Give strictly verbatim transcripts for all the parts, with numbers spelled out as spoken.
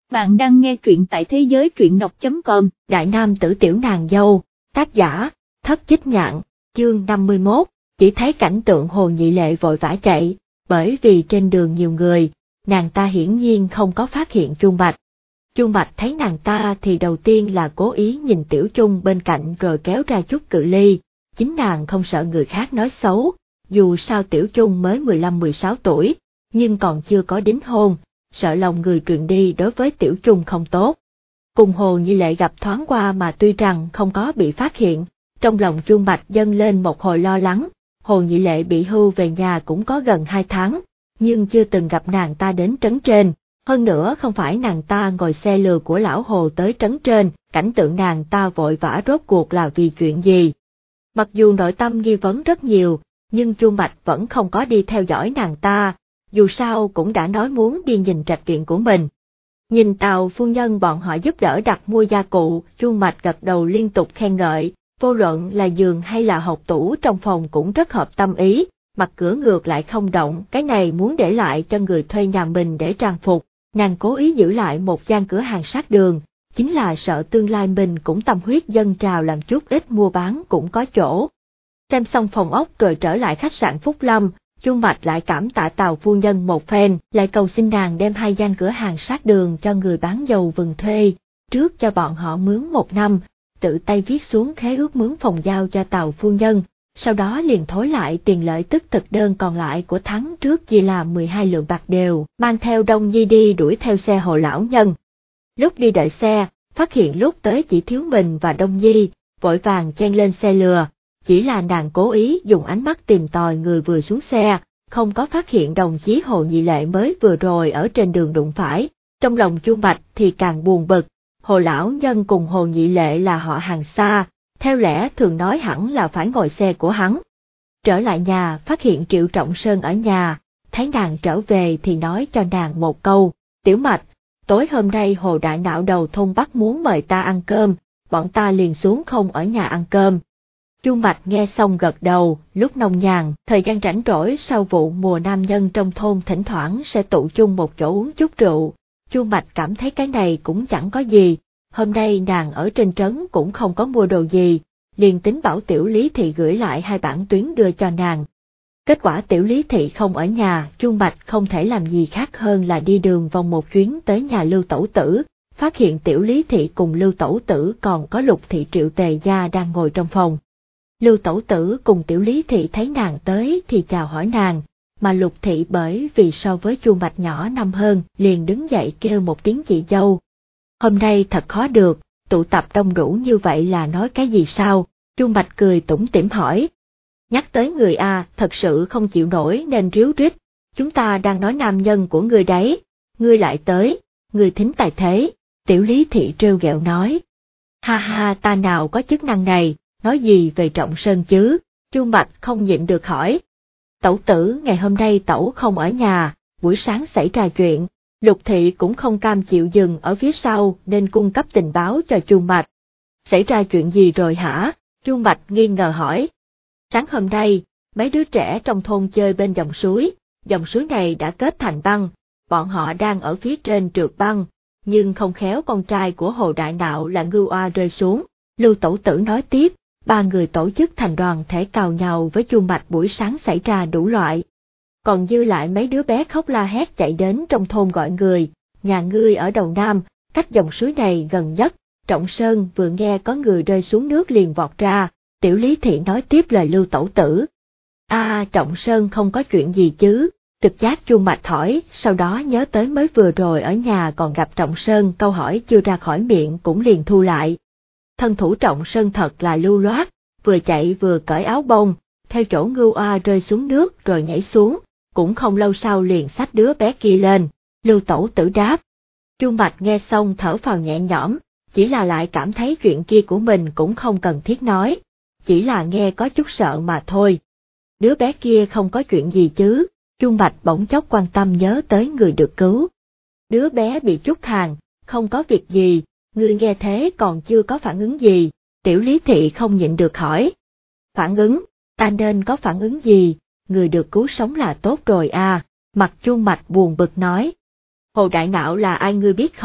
Bạn đang nghe truyện tại thế giới truyện đọc chấm com. Đại nam tử tiểu nàng dâu, tác giả, Thất Chích Nhạn, chương năm mươi mốt, chỉ thấy cảnh tượng Hồ Nhị Lệ vội vã chạy, bởi vì trên đường nhiều người, nàng ta hiển nhiên không có phát hiện Chuông Bạch. Chuông Bạch thấy nàng ta thì đầu tiên là cố ý nhìn Tiểu Chung bên cạnh rồi kéo ra chút cự ly, chính nàng không sợ người khác nói xấu, dù sao Tiểu Chung mới mười lăm mười sáu tuổi, nhưng còn chưa có đính hôn, sợ lòng người truyền đi đối với Tiểu Chung không tốt. Cùng Hồ Nhị Lệ gặp thoáng qua mà tuy rằng không có bị phát hiện, trong lòng Chuông Bạch dâng lên một hồi lo lắng. Hồ Nhị Lệ bị hưu về nhà cũng có gần hai tháng, nhưng chưa từng gặp nàng ta đến trấn trên, hơn nữa không phải nàng ta ngồi xe lừa của lão Hồ tới trấn trên, cảnh tượng nàng ta vội vã rốt cuộc là vì chuyện gì. Mặc dù nội tâm nghi vấn rất nhiều, nhưng Chuông Bạch vẫn không có đi theo dõi nàng ta, dù sao cũng đã nói muốn đi nhìn trạch viện của mình. Nhìn Tào phu nhân bọn họ giúp đỡ đặt mua gia cụ, Chuông Bạch gật đầu liên tục khen ngợi, vô luận là giường hay là hộc tủ trong phòng cũng rất hợp tâm ý, mặt cửa ngược lại không động, cái này muốn để lại cho người thuê nhà mình để trang phục, nàng cố ý giữ lại một gian cửa hàng sát đường, chính là sợ tương lai mình cũng tâm huyết dâng trào làm chút ít mua bán cũng có chỗ. Xem xong phòng ốc rồi trở lại khách sạn Phúc Lâm, Chuông Bạch lại cảm tạ Tào phu nhân một phen, lại cầu xin nàng đem hai gian cửa hàng sát đường cho người bán dầu vừng thuê, trước cho bọn họ mướn một năm, tự tay viết xuống khế ước mướn phòng giao cho Tào phu nhân, sau đó liền thối lại tiền lợi tức thực đơn còn lại của tháng trước chia là mười hai lượng bạc đều, mang theo Đông Nhi đi đuổi theo xe Hồ lão nhân. Lúc đi đợi xe, phát hiện lúc tới chỉ thiếu mình và Đông Nhi, vội vàng chen lên xe lừa. Chỉ là nàng cố ý dùng ánh mắt tìm tòi người vừa xuống xe, không có phát hiện đồng chí Hồ Nhị Lệ mới vừa rồi ở trên đường đụng phải, trong lòng Chuông Bạch thì càng buồn bực, Hồ lão nhân cùng Hồ Nhị Lệ là họ hàng xa, theo lẽ thường nói hẳn là phải ngồi xe của hắn. Trở lại nhà phát hiện Triệu Trọng Sơn ở nhà, thấy nàng trở về thì nói cho nàng một câu, Tiểu Mạch, tối hôm nay Hồ đại nạo đầu thôn Bắc muốn mời ta ăn cơm, bọn ta liền xuống không ở nhà ăn cơm. Chuông Bạch nghe xong gật đầu, lúc nông nhàn, thời gian rảnh rỗi sau vụ mùa nam nhân trong thôn thỉnh thoảng sẽ tụ chung một chỗ uống chút rượu. Chuông Bạch cảm thấy cái này cũng chẳng có gì, hôm nay nàng ở trên trấn cũng không có mua đồ gì, liền tính bảo Tiểu Lý Thị gửi lại hai bản tuyến đưa cho nàng. Kết quả Tiểu Lý Thị không ở nhà, Chuông Bạch không thể làm gì khác hơn là đi đường vòng một chuyến tới nhà Lưu Tẩu Tử, phát hiện Tiểu Lý Thị cùng Lưu Tẩu Tử còn có Lục Thị Triệu Tề gia đang ngồi trong phòng. Lưu Tẩu Tử cùng Tiểu Lý Thị thấy nàng tới thì chào hỏi nàng, mà Lục Thị bởi vì so với Chuông Bạch nhỏ năm hơn liền đứng dậy kêu một tiếng chị dâu. Hôm nay thật khó được, tụ tập đông đủ như vậy là nói cái gì sao? Chuông Bạch cười tủm tỉm hỏi. Nhắc tới người A thật sự không chịu nổi nên ríu rít, chúng ta đang nói nam nhân của ngươi đấy, ngươi lại tới, ngươi thính tài thế, Tiểu Lý Thị trêu ghẹo nói. Ha ha, ta nào có chức năng này, nói gì về Trọng Sơn chứ? Chuông Bạch không nhịn được hỏi. Tẩu tử ngày hôm nay tẩu không ở nhà, buổi sáng xảy ra chuyện, Lục Thị cũng không cam chịu dừng ở phía sau nên cung cấp tình báo cho Chuông Bạch. Xảy ra chuyện gì rồi hả? Chuông Bạch nghi ngờ hỏi. Sáng hôm nay, mấy đứa trẻ trong thôn chơi bên dòng suối, dòng suối này đã kết thành băng, bọn họ đang ở phía trên trượt băng, nhưng không khéo con trai của Hồ đại nạo là Ngưu Oa rơi xuống. Lưu Tẩu Tử nói tiếp, ba người tổ chức thành đoàn thể cào nhào với Chuông Bạch buổi sáng xảy ra đủ loại. Còn dư lại mấy đứa bé khóc la hét chạy đến trong thôn gọi người, nhà ngươi ở đầu Nam, cách dòng suối này gần nhất. Trọng Sơn vừa nghe có người rơi xuống nước liền vọt ra, Tiểu Lý Thị nói tiếp lời Lưu Tẩu Tử. A à, Trọng Sơn không có chuyện gì chứ? Trực giác Chuông Bạch hỏi, sau đó nhớ tới mới vừa rồi ở nhà còn gặp Trọng Sơn, câu hỏi chưa ra khỏi miệng cũng liền thu lại. Thân thủ Trọng Sơn thật là lưu loát, vừa chạy vừa cởi áo bông, theo chỗ Ngưu Oa rơi xuống nước rồi nhảy xuống, cũng không lâu sau liền xách đứa bé kia lên. Lưu Tẩu Tử đáp. Chuông Bạch nghe xong thở phào nhẹ nhõm, chỉ là lại cảm thấy chuyện kia của mình cũng không cần thiết nói, chỉ là nghe có chút sợ mà thôi. Đứa bé kia không có chuyện gì chứ? Chuông Bạch bỗng chốc quan tâm nhớ tới người được cứu. Đứa bé bị trút hàn, không có việc gì, ngươi nghe thế còn chưa có phản ứng gì? Tiểu Lý Thị không nhịn được hỏi. Phản ứng, ta nên có phản ứng gì? Người được cứu sống là tốt rồi à? Mặt Chuông Bạch buồn bực nói. Hồ đại nạo là ai ngươi biết không?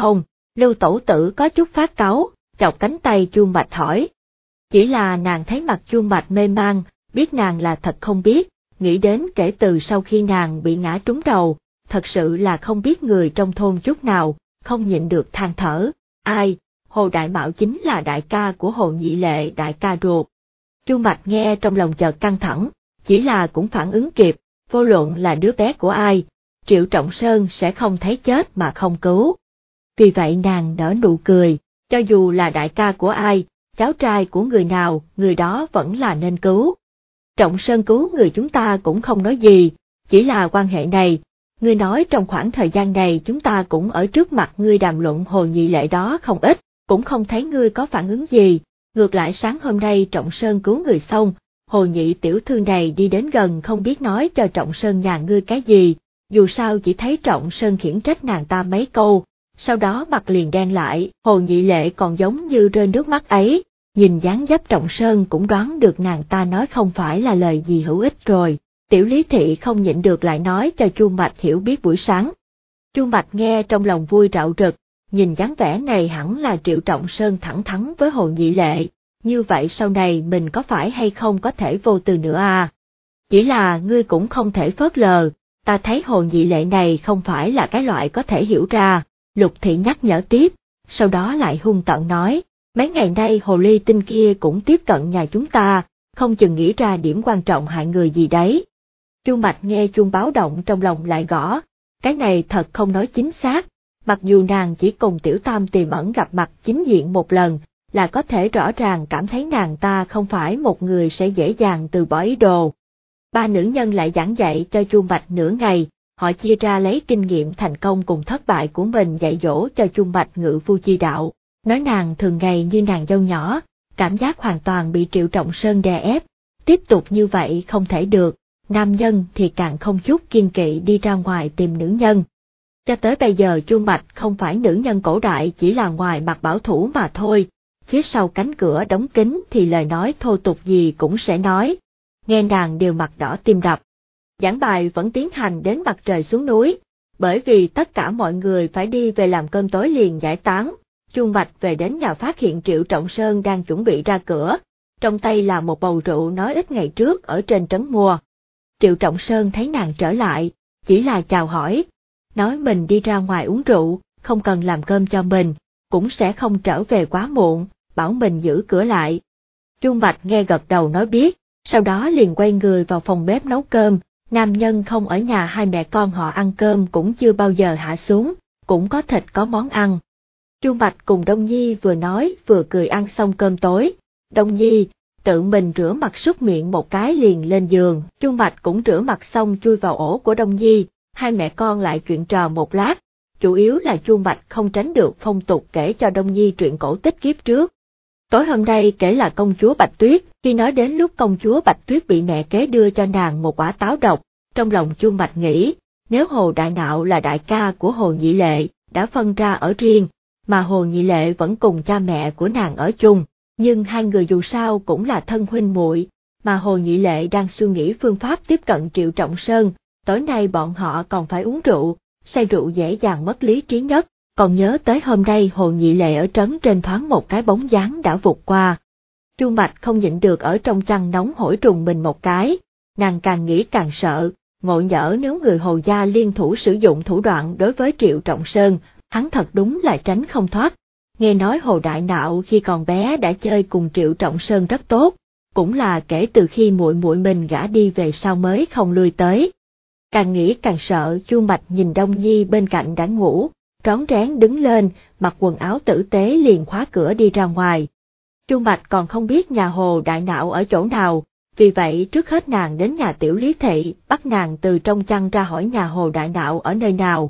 Lưu Tẩu Tử có chút phát cáu, chọc cánh tay Chu Bạch hỏi. Chỉ là nàng thấy mặt Chu Bạch mê man, biết nàng là thật không biết, nghĩ đến kể từ sau khi nàng bị ngã trúng đầu, thật sự là không biết người trong thôn chút nào, không nhịn được than thở, ai, Hồ Đại Mạo chính là đại ca của Hồ Nhị Lệ đại ca ruột. Chu Bạch nghe trong lòng chợt căng thẳng, chỉ là cũng phản ứng kịp, vô luận là đứa bé của ai, Triệu Trọng Sơn sẽ không thấy chết mà không cứu. Vì vậy nàng nở nụ cười, cho dù là đại ca của ai, cháu trai của người nào, người đó vẫn là nên cứu. Trọng Sơn cứu người chúng ta cũng không nói gì, chỉ là quan hệ này, ngươi nói trong khoảng thời gian này chúng ta cũng ở trước mặt ngươi đàm luận Hồ Nhị Lệ đó không ít, cũng không thấy ngươi có phản ứng gì, ngược lại sáng hôm nay Trọng Sơn cứu người xong, Hồ Nhị tiểu thư này đi đến gần không biết nói cho Trọng Sơn nhà ngươi cái gì, dù sao chỉ thấy Trọng Sơn khiển trách nàng ta mấy câu, sau đó mặt liền đen lại, Hồ Nhị Lệ còn giống như rơi nước mắt ấy, nhìn dáng dấp Trọng Sơn cũng đoán được nàng ta nói không phải là lời gì hữu ích rồi. Tiểu Lý Thị không nhịn được lại nói cho Chu Bạch hiểu biết buổi sáng. Chu Bạch nghe trong lòng vui rạo rực, nhìn dáng vẻ này hẳn là Triệu Trọng Sơn thẳng thắn với Hồ Nhị Lệ, như vậy sau này mình có phải hay không có thể vô tư nữa à? Chỉ là ngươi cũng không thể phớt lờ, ta thấy Hồ Nhị Lệ này không phải là cái loại có thể hiểu ra, Lục Thị nhắc nhở tiếp, sau đó lại hung tợn nói, mấy ngày nay Hồ Ly Tinh kia cũng tiếp cận nhà chúng ta, không chừng nghĩ ra điểm quan trọng hại người gì đấy. Chu Bạch nghe chuông báo động trong lòng lại gõ, cái này thật không nói chính xác, mặc dù nàng chỉ cùng Tiểu Tam tiềm ẩn gặp mặt chính diện một lần, là có thể rõ ràng cảm thấy nàng ta không phải một người sẽ dễ dàng từ bỏ ý đồ. Ba nữ nhân lại giảng dạy cho Chu Bạch nửa ngày, họ chia ra lấy kinh nghiệm thành công cùng thất bại của mình dạy dỗ cho Chu Bạch ngự phu chi đạo, nói nàng thường ngày như nàng dâu nhỏ, cảm giác hoàn toàn bị Triệu Trọng Sơn đè ép, tiếp tục như vậy không thể được. Nam nhân thì càng không chút kiên kỵ đi ra ngoài tìm nữ nhân. Cho tới bây giờ Chu Bạch không phải nữ nhân cổ đại chỉ là ngoài mặt bảo thủ mà thôi, phía sau cánh cửa đóng kín thì lời nói thô tục gì cũng sẽ nói, nghe nàng đều mặt đỏ tim đập. Giảng bài vẫn tiến hành đến mặt trời xuống núi, bởi vì tất cả mọi người phải đi về làm cơm tối liền giải tán, Chu Bạch về đến nhà phát hiện Triệu Trọng Sơn đang chuẩn bị ra cửa, trong tay là một bầu rượu nói ít ngày trước ở trên trấn mua. Triệu Trọng Sơn thấy nàng trở lại, chỉ là chào hỏi, nói mình đi ra ngoài uống rượu, không cần làm cơm cho mình, cũng sẽ không trở về quá muộn, bảo mình giữ cửa lại. Chu Bạch nghe gật đầu nói biết, sau đó liền quay người vào phòng bếp nấu cơm, nam nhân không ở nhà hai mẹ con họ ăn cơm cũng chưa bao giờ hạ xuống, cũng có thịt có món ăn. Chu Bạch cùng Đông Nhi vừa nói vừa cười ăn xong cơm tối, Đông Nhi tự mình rửa mặt súc miệng một cái liền lên giường, Chu Bạch cũng rửa mặt xong chui vào ổ của Đông Nhi, hai mẹ con lại chuyện trò một lát, chủ yếu là Chu Bạch không tránh được phong tục kể cho Đông Nhi truyện cổ tích kiếp trước. Tối hôm nay kể là công chúa Bạch Tuyết, khi nói đến lúc công chúa Bạch Tuyết bị mẹ kế đưa cho nàng một quả táo độc, trong lòng Chu Bạch nghĩ, nếu Hồ Đại Nạo là đại ca của Hồ Nhị Lệ, đã phân ra ở riêng, mà Hồ Nhị Lệ vẫn cùng cha mẹ của nàng ở chung. Nhưng hai người dù sao cũng là thân huynh muội, mà Hồ Nhị Lệ đang suy nghĩ phương pháp tiếp cận Triệu Trọng Sơn, tối nay bọn họ còn phải uống rượu, say rượu dễ dàng mất lý trí nhất, còn nhớ tới hôm nay Hồ Nhị Lệ ở trấn trên thoáng một cái bóng dáng đã vụt qua. Chu Bạch không nhịn được ở trong chăn nóng hổi trùng mình một cái, nàng càng nghĩ càng sợ, ngộ nhỡ nếu người Hồ gia liên thủ sử dụng thủ đoạn đối với Triệu Trọng Sơn, hắn thật đúng là tránh không thoát. Nghe nói Hồ Đại Nạo khi còn bé đã chơi cùng Triệu Trọng Sơn rất tốt, cũng là kể từ khi muội muội mình gả đi về sau mới không lui tới. Càng nghĩ càng sợ, Chu Bạch nhìn Đông Nhi bên cạnh đã ngủ, rón rén đứng lên, mặc quần áo tử tế liền khóa cửa đi ra ngoài. Chu Bạch còn không biết nhà Hồ Đại Nạo ở chỗ nào, vì vậy trước hết nàng đến nhà Tiểu Lý Thị, bắt nàng từ trong chăn ra hỏi nhà Hồ Đại Nạo ở nơi nào.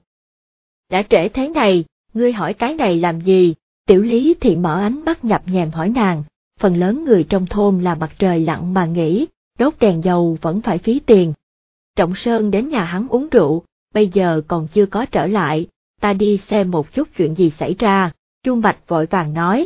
Đã trễ thế này, ngươi hỏi cái này làm gì? Tiểu Lý Thị mở ánh mắt nhập nhèm hỏi nàng, phần lớn người trong thôn là mặt trời lặn mà nghĩ, đốt đèn dầu vẫn phải phí tiền. Trọng Sơn đến nhà hắn uống rượu, bây giờ còn chưa có trở lại, ta đi xem một chút chuyện gì xảy ra, Chu Bạch vội vàng nói.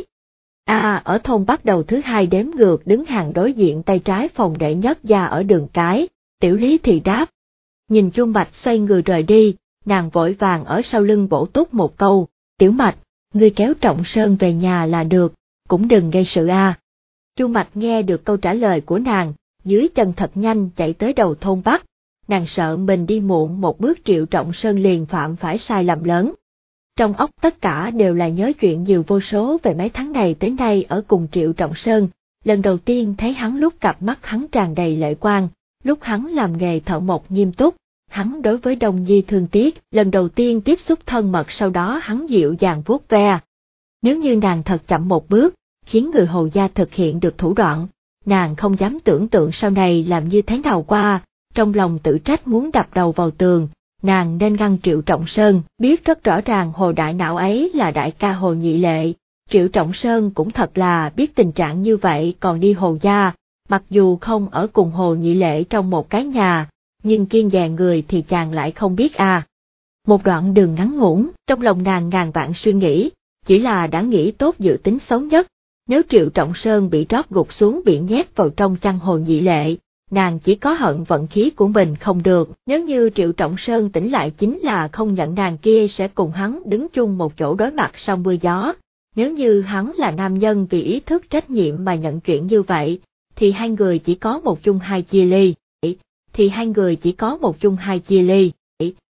À, ở thôn bắt đầu thứ hai đếm ngược đứng hàng đối diện tay trái phòng đệ nhất gia ở đường cái, Tiểu Lý Thị đáp. Nhìn Chu Bạch xoay người rời đi, nàng vội vàng ở sau lưng bổ túc một câu, Tiểu Mạch, ngươi kéo Trọng Sơn về nhà là được, cũng đừng gây sự a. À. Chu Mạch nghe được câu trả lời của nàng, dưới chân thật nhanh chạy tới đầu thôn Bắc, nàng sợ mình đi muộn một bước Triệu Trọng Sơn liền phạm phải sai lầm lớn. Trong óc tất cả đều là nhớ chuyện nhiều vô số về mấy tháng này tới nay ở cùng Triệu Trọng Sơn, lần đầu tiên thấy hắn lúc cặp mắt hắn tràn đầy lệ quang, lúc hắn làm nghề thợ mộc nghiêm túc, hắn đối với Đông Nhi thương tiếc, lần đầu tiên tiếp xúc thân mật sau đó hắn dịu dàng vuốt ve. Nếu như nàng thật chậm một bước, khiến người Hồ gia thực hiện được thủ đoạn, nàng không dám tưởng tượng sau này làm như thế nào qua, trong lòng tự trách muốn đập đầu vào tường. Nàng nên ngăn Triệu Trọng Sơn, biết rất rõ ràng Hồ Đại Não ấy là đại ca Hồ Nhị Lệ. Triệu Trọng Sơn cũng thật là biết tình trạng như vậy còn đi Hồ gia, mặc dù không ở cùng Hồ Nhị Lệ trong một cái nhà, nhưng kiêng dè người thì chàng lại không biết à. Một đoạn đường ngắn ngủn, trong lòng nàng ngàn vạn suy nghĩ, chỉ là đã nghĩ tốt dự tính xấu nhất. Nếu Triệu Trọng Sơn bị trót gục xuống biển nhét vào trong chăn Hồ Nhị Lệ, nàng chỉ có hận vận khí của mình không được, nếu như Triệu Trọng Sơn tỉnh lại chính là không nhận nàng kia sẽ cùng hắn đứng chung một chỗ đối mặt sau mưa gió. Nếu như hắn là nam nhân vì ý thức trách nhiệm mà nhận chuyện như vậy, thì hai người chỉ có một chung hai chia ly, thì hai người chỉ có một chung hai chia ly.